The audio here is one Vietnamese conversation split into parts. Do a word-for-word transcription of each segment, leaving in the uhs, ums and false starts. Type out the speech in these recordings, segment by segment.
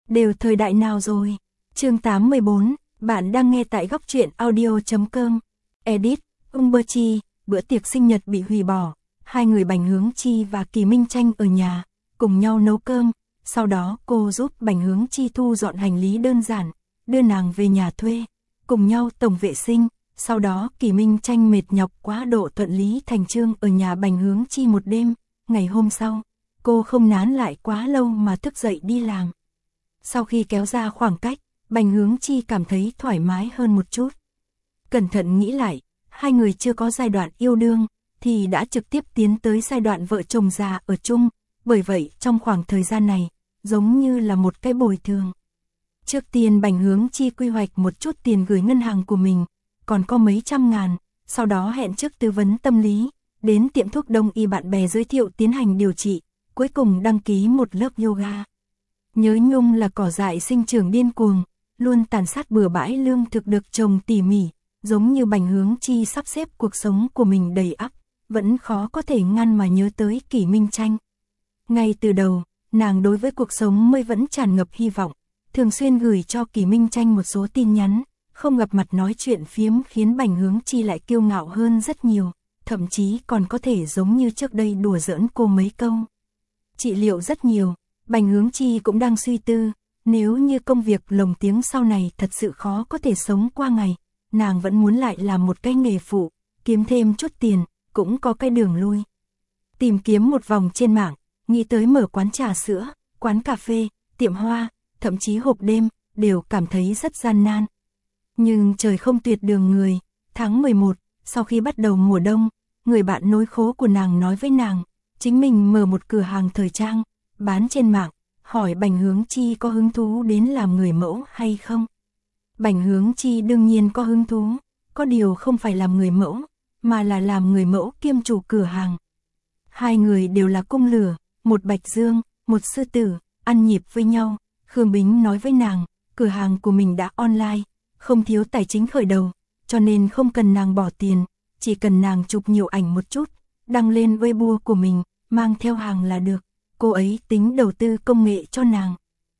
đều thời đại nào rồi. Chương tám mươi bốn, bạn đang nghe tại góc truyện audio chấm com. Edit, Umberchi, bữa tiệc sinh nhật bị hủy bỏ. Hai người Bành Hướng Chi và Kỳ Minh Tranh ở nhà, cùng nhau nấu cơm. Sau đó cô giúp Bành Hướng Chi thu dọn hành lý đơn giản, đưa nàng về nhà thuê, cùng nhau tổng vệ sinh. Sau đó Kỳ Minh Tranh mệt nhọc quá độ thuận lý thành chương ở nhà Bành Hướng Chi một đêm. Ngày hôm sau, cô không nán lại quá lâu mà thức dậy đi làm. Sau khi kéo ra khoảng cách, Bành Hướng Chi cảm thấy thoải mái hơn một chút. Cẩn thận nghĩ lại, hai người chưa có giai đoạn yêu đương, thì đã trực tiếp tiến tới giai đoạn vợ chồng già ở chung. Bởi vậy trong khoảng thời gian này, giống như là một cái bồi thường. Trước tiên Bành Hướng Chi quy hoạch một chút tiền gửi ngân hàng của mình, còn có mấy trăm ngàn, sau đó hẹn trước tư vấn tâm lý, đến tiệm thuốc đông y bạn bè giới thiệu tiến hành điều trị, cuối cùng đăng ký một lớp yoga. Nhớ nhung là cỏ dại sinh trưởng điên cuồng, luôn tàn sát bừa bãi lương thực được trồng tỉ mỉ, giống như Bành Hướng Chi sắp xếp cuộc sống của mình đầy ắp, vẫn khó có thể ngăn mà nhớ tới Kỳ Minh Tranh. Ngay từ đầu, nàng đối với cuộc sống mới vẫn tràn ngập hy vọng, thường xuyên gửi cho Kỳ Minh Tranh một số tin nhắn, không gặp mặt nói chuyện phiếm khiến Bành Hướng Chi lại kiêu ngạo hơn rất nhiều, thậm chí còn có thể giống như trước đây đùa giỡn cô mấy câu. Trị liệu rất nhiều, Bành Hướng Chi cũng đang suy tư, nếu như công việc lồng tiếng sau này thật sự khó có thể sống qua ngày, nàng vẫn muốn lại làm một cái nghề phụ, kiếm thêm chút tiền, cũng có cái đường lui. Tìm kiếm một vòng trên mạng, nghĩ tới mở quán trà sữa, quán cà phê, tiệm hoa, thậm chí hộp đêm, đều cảm thấy rất gian nan. Nhưng trời không tuyệt đường người, tháng mười một, sau khi bắt đầu mùa đông, người bạn nối khố của nàng nói với nàng, chính mình mở một cửa hàng thời trang, bán trên mạng, hỏi Bành Hướng Chi có hứng thú đến làm người mẫu hay không. Bành Hướng Chi đương nhiên có hứng thú, có điều không phải làm người mẫu, mà là làm người mẫu kiêm chủ cửa hàng. Hai người đều là cung lửa, một bạch dương, một sư tử, ăn nhịp với nhau. Khương Bính nói với nàng, cửa hàng của mình đã online, không thiếu tài chính khởi đầu, cho nên không cần nàng bỏ tiền, chỉ cần nàng chụp nhiều ảnh một chút, đăng lên Weibo của mình, mang theo hàng là được. Cô ấy tính đầu tư công nghệ cho nàng.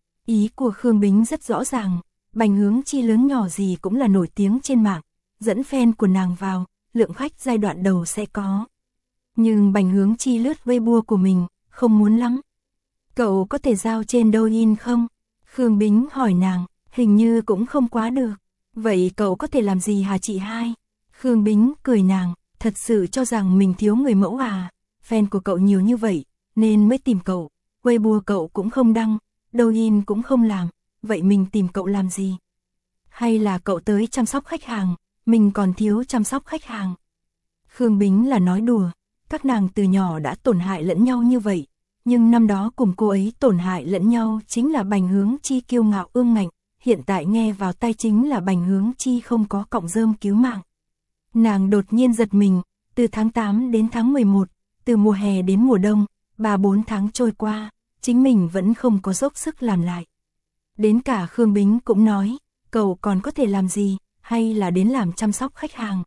Ý của Khương Bính rất rõ ràng, Bành Hướng Chi lớn nhỏ gì cũng là nổi tiếng trên mạng, dẫn fan của nàng vào, lượng khách giai đoạn đầu sẽ có. Nhưng Bành Hướng Chi lướt Weibo của mình, không muốn lắm. Cậu có thể giao trên Douyin không? Khương Bính hỏi nàng, hình như cũng không quá được. Vậy cậu có thể làm gì hả chị hai? Khương Bính cười nàng, thật sự cho rằng mình thiếu người mẫu à? Fan của cậu nhiều như vậy, nên mới tìm cậu. Weibo cậu cũng không đăng, Douyin cũng không làm, vậy mình tìm cậu làm gì? Hay là cậu tới chăm sóc khách hàng, mình còn thiếu chăm sóc khách hàng? Khương Bính là nói đùa, các nàng từ nhỏ đã tổn hại lẫn nhau như vậy. Nhưng năm đó cùng cô ấy tổn hại lẫn nhau chính là Bành Hướng Chi kiêu ngạo ương ngạnh, hiện tại nghe vào tai chính là Bành Hướng Chi không có cọng rơm cứu mạng. Nàng đột nhiên giật mình, từ tháng tám đến tháng mười một, từ mùa hè đến mùa đông, ba bốn tháng trôi qua, chính mình vẫn không có dốc sức làm lại. Đến cả Khương Bính cũng nói, cậu còn có thể làm gì, hay là đến làm chăm sóc khách hàng.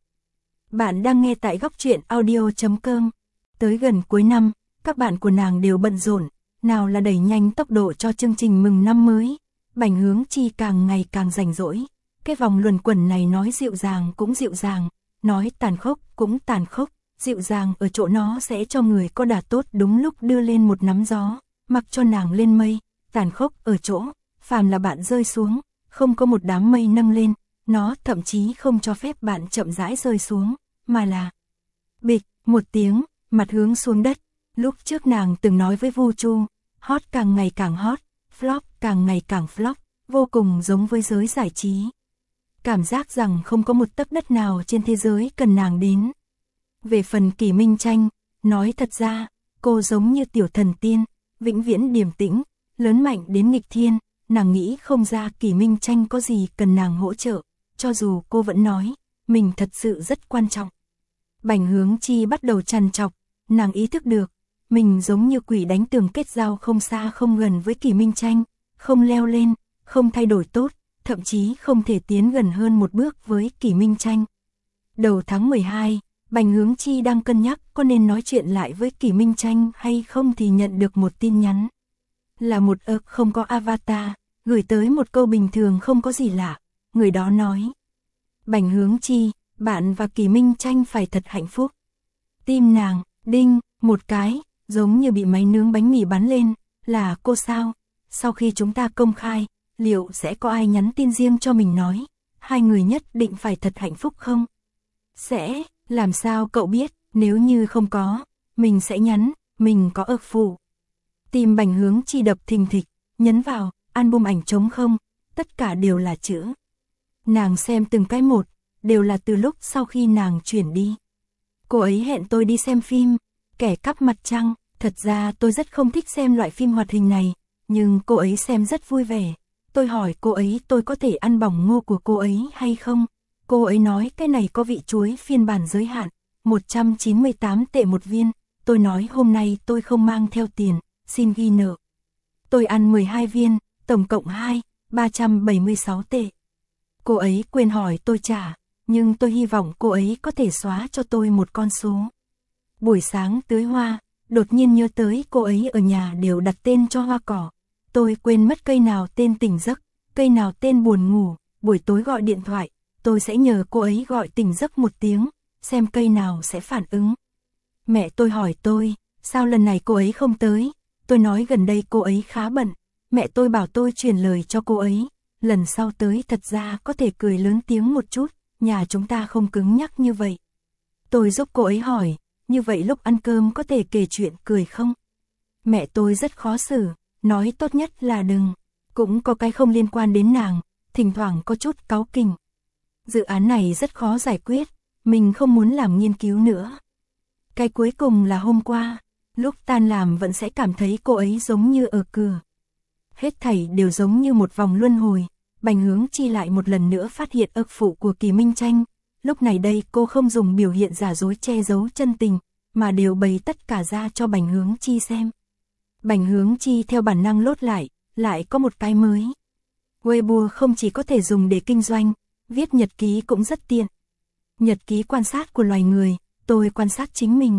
Bạn đang nghe tại góc truyện audio chấm com. Tới gần cuối năm, các bạn của nàng đều bận rộn, nào là đẩy nhanh tốc độ cho chương trình mừng năm mới. Bành Hướng Chi càng ngày càng rảnh rỗi, cái vòng luẩn quẩn này nói dịu dàng cũng dịu dàng, nói tàn khốc cũng tàn khốc, dịu dàng ở chỗ nó sẽ cho người có đà tốt đúng lúc đưa lên một nắm gió, mặc cho nàng lên mây, tàn khốc ở chỗ, phàm là bạn rơi xuống, không có một đám mây nâng lên, nó thậm chí không cho phép bạn chậm rãi rơi xuống, mà là bịch, một tiếng, mặt hướng xuống đất. Lúc trước nàng từng nói với Vu Chu, hot càng ngày càng hot, flop càng ngày càng flop, vô cùng giống với giới giải trí. Cảm giác rằng không có một tấc đất nào trên thế giới cần nàng đến. Về phần Kỳ Minh Tranh, nói thật ra, cô giống như tiểu thần tiên, vĩnh viễn điềm tĩnh, lớn mạnh đến nghịch thiên, nàng nghĩ không ra Kỳ Minh Tranh có gì cần nàng hỗ trợ, cho dù cô vẫn nói, mình thật sự rất quan trọng. Bành Hướng Chi bắt đầu trằn trọc, nàng ý thức được, mình giống như quỷ đánh tường kết giao không xa không gần với Kỳ Minh Tranh, không leo lên, không thay đổi tốt, thậm chí không thể tiến gần hơn một bước với Kỳ Minh Tranh. Đầu tháng mười hai, Bành Hướng Chi đang cân nhắc có nên nói chuyện lại với Kỳ Minh Tranh hay không thì nhận được một tin nhắn. Là một ợc không có avatar, gửi tới một câu bình thường không có gì lạ. Người đó nói: Bành Hướng Chi, bạn và Kỳ Minh Tranh phải thật hạnh phúc. Tim nàng, đinh, một cái, giống như bị máy nướng bánh mì bắn lên. Là cô sao? Sau khi chúng ta công khai, liệu sẽ có ai nhắn tin riêng cho mình nói hai người nhất định phải thật hạnh phúc không? Sẽ, làm sao cậu biết? Nếu như không có, mình sẽ nhắn, mình có ước phụ. Tim Bành Hướng Chi đập thình thịch, nhấn vào, album ảnh trống không, tất cả đều là chữ. Nàng xem từng cái một, đều là từ lúc sau khi nàng chuyển đi. Cô ấy hẹn tôi đi xem phim, Kẻ Cắp Mặt Trăng. Thật ra tôi rất không thích xem loại phim hoạt hình này, nhưng cô ấy xem rất vui vẻ. Tôi hỏi cô ấy tôi có thể ăn bỏng ngô của cô ấy hay không. Cô ấy nói cái này có vị chuối phiên bản giới hạn, một trăm chín mươi tám tệ một viên. Tôi nói hôm nay tôi không mang theo tiền, xin ghi nợ. Tôi ăn mười hai viên, tổng cộng hai, ba trăm bảy mươi sáu tệ. Cô ấy quên hỏi tôi trả, nhưng tôi hy vọng cô ấy có thể xóa cho tôi một con số. Buổi sáng tưới hoa, đột nhiên nhớ tới cô ấy ở nhà đều đặt tên cho hoa cỏ. Tôi quên mất cây nào tên tỉnh giấc, cây nào tên buồn ngủ. Buổi tối gọi điện thoại, tôi sẽ nhờ cô ấy gọi tỉnh giấc một tiếng, xem cây nào sẽ phản ứng. Mẹ tôi hỏi tôi, sao lần này cô ấy không tới? Tôi nói gần đây cô ấy khá bận. Mẹ tôi bảo tôi truyền lời cho cô ấy, lần sau tới thật ra có thể cười lớn tiếng một chút, nhà chúng ta không cứng nhắc như vậy. Tôi giúp cô ấy hỏi, như vậy lúc ăn cơm có thể kể chuyện cười không? Mẹ tôi rất khó xử, nói tốt nhất là đừng. Cũng có cái không liên quan đến nàng, thỉnh thoảng có chút cáu kỉnh. Dự án này rất khó giải quyết, mình không muốn làm nghiên cứu nữa. Cái cuối cùng là hôm qua, lúc tan làm vẫn sẽ cảm thấy cô ấy giống như ở cửa. Hết thảy đều giống như một vòng luân hồi. Bành Hướng Chi lại một lần nữa phát hiện ước phụ của Kỳ Minh Tranh. Lúc này đây cô không dùng biểu hiện giả dối che giấu chân tình, mà đều bày tất cả ra cho Bành Hướng Chi xem. Bành Hướng Chi theo bản năng lốt lại, lại có một cái mới. Weibo không chỉ có thể dùng để kinh doanh, viết nhật ký cũng rất tiện. Nhật ký quan sát của loài người, tôi quan sát chính mình.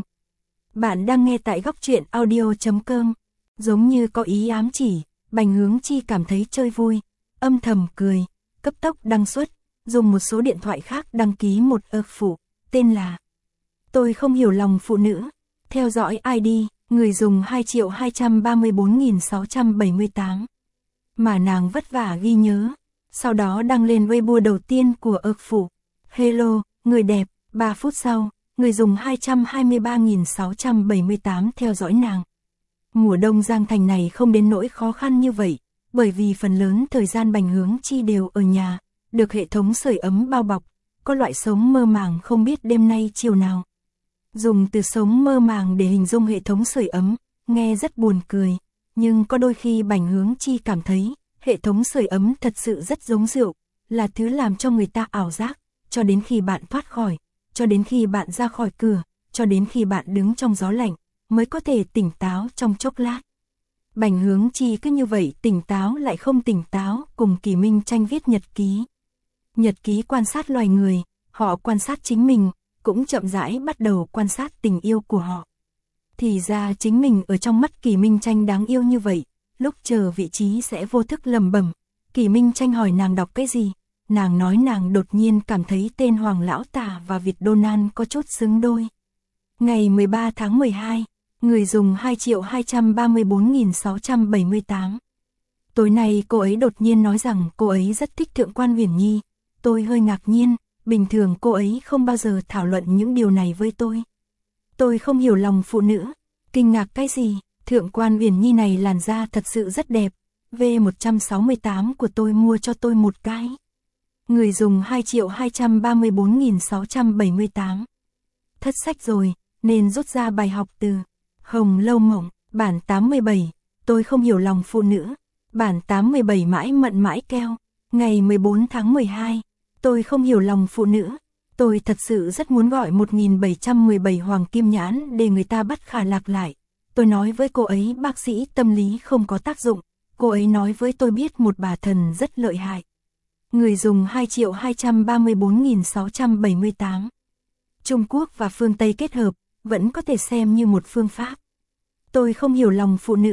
Bạn đang nghe tại góc truyện audio chấm com. Giống như có ý ám chỉ, Bành Hướng Chi cảm thấy chơi vui, âm thầm cười, cấp tốc đăng xuất, dùng một số điện thoại khác đăng ký một ước phụ, tên là Tôi Không Hiểu Lòng Phụ Nữ. Theo dõi i đê, người dùng hai triệu hai trăm ba mươi bốn nghìn sáu trăm bảy mươi tám. Mà nàng vất vả ghi nhớ, sau đó đăng lên Weibo đầu tiên của ước phụ. Hello, người đẹp, ba phút sau, người dùng hai trăm hai mươi ba nghìn sáu trăm bảy mươi tám theo dõi nàng. Mùa đông Giang Thành này không đến nỗi khó khăn như vậy, bởi vì phần lớn thời gian Bành Hướng Chi đều ở nhà, được hệ thống sưởi ấm bao bọc, có loại sống mơ màng không biết đêm nay chiều nào. Dùng từ sống mơ màng để hình dung hệ thống sưởi ấm, nghe rất buồn cười, nhưng có đôi khi Bành Hướng Chi cảm thấy, hệ thống sưởi ấm thật sự rất giống rượu, là thứ làm cho người ta ảo giác, cho đến khi bạn thoát khỏi, cho đến khi bạn ra khỏi cửa, cho đến khi bạn đứng trong gió lạnh, mới có thể tỉnh táo trong chốc lát. Bành Hướng Chi cứ như vậy tỉnh táo lại không tỉnh táo, cùng Kỳ Minh Tranh viết nhật ký. Nhật ký quan sát loài người, họ quan sát chính mình, cũng chậm rãi bắt đầu quan sát tình yêu của họ. Thì ra chính mình ở trong mắt Kỳ Minh Tranh đáng yêu như vậy, lúc chờ vị trí sẽ vô thức lầm bẩm. Kỳ Minh Tranh hỏi nàng đọc cái gì, nàng nói nàng đột nhiên cảm thấy tên Hoàng Lão Tả và Việt Donald có chút xứng đôi. Ngày mười ba tháng mười hai, người dùng hai triệu hai trăm ba mươi bốn nghìn sáu trăm bảy mươi tám. Tối nay cô ấy đột nhiên nói rằng cô ấy rất thích Thượng quan Uyển Nhi. Tôi hơi ngạc nhiên, bình thường cô ấy không bao giờ thảo luận những điều này với tôi. Tôi không hiểu lòng phụ nữ, kinh ngạc cái gì, Thượng quan Uyển Nhi này làn da thật sự rất đẹp, V một trăm sáu mươi tám của tôi mua cho tôi một cái. Người dùng hai triệu hai trăm ba mươi bốn nghìn sáu trăm bảy mươi tám. Thất sách rồi, nên rút ra bài học từ Hồng Lâu Mộng, bản tám mươi bảy, tôi không hiểu lòng phụ nữ, bản tám mươi bảy mãi mận mãi keo, ngày mười bốn tháng mười hai, tôi không hiểu lòng phụ nữ, tôi thật sự rất muốn gọi một nghìn bảy trăm mười bảy hoàng kim nhãn để người ta bắt Khả Lạc lại. Tôi nói với cô ấy bác sĩ tâm lý không có tác dụng, cô ấy nói với tôi biết một bà thần rất lợi hại. Người dùng hai triệu hai trăm ba mươi bốn nghìn sáu trăm bảy mươi tám. Trung Quốc và phương Tây kết hợp, vẫn có thể xem như một phương pháp. Tôi không hiểu lòng phụ nữ,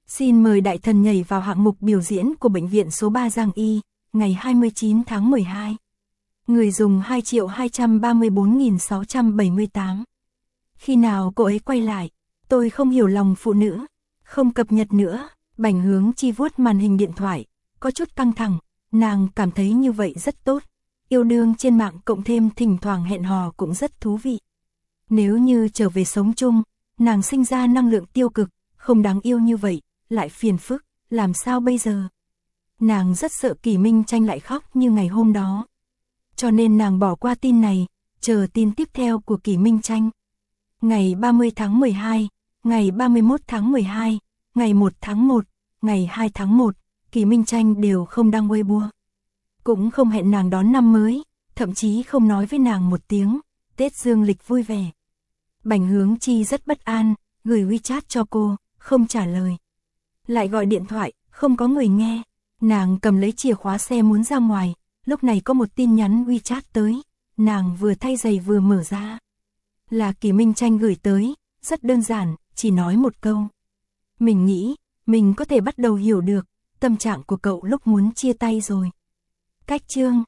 Xin mời đại thần nhảy vào hạng mục biểu diễn của bệnh viện số ba Giang Y, ngày hai mươi chín tháng mười hai. Người dùng hai triệu hai trăm ba mươi bốn nghìn sáu trăm bảy mươi tám. Khi nào cô ấy quay lại? Tôi không hiểu lòng phụ nữ. Không cập nhật nữa. Bảnh Hướng Chi vuốt màn hình điện thoại, có chút căng thẳng, nàng cảm thấy như vậy rất tốt. Yêu đương trên mạng cộng thêm thỉnh thoảng hẹn hò cũng rất thú vị. Nếu như trở về sống chung, nàng sinh ra năng lượng tiêu cực, không đáng yêu như vậy, lại phiền phức, làm sao bây giờ? Nàng rất sợ Kỷ Minh Tranh lại khóc như ngày hôm đó. Cho nên nàng bỏ qua tin này, chờ tin tiếp theo của Kỷ Minh Tranh. Ngày ba mươi tháng mười hai, ngày ba mươi mốt tháng mười hai, ngày một tháng một, ngày hai tháng một, Kỷ Minh Tranh đều không đăng Weibo. Cũng không hẹn nàng đón năm mới, thậm chí không nói với nàng một tiếng, Tết dương lịch vui vẻ. Bảnh Hướng Chi rất bất an, gửi WeChat cho cô, không trả lời. Lại gọi điện thoại, không có người nghe. Nàng cầm lấy chìa khóa xe muốn ra ngoài, lúc này có một tin nhắn WeChat tới, nàng vừa thay giày vừa mở ra. Là Kỷ Minh Tranh gửi tới, rất đơn giản, chỉ nói một câu. Mình nghĩ, mình có thể bắt đầu hiểu được tâm trạng của cậu lúc muốn chia tay rồi. Cách chương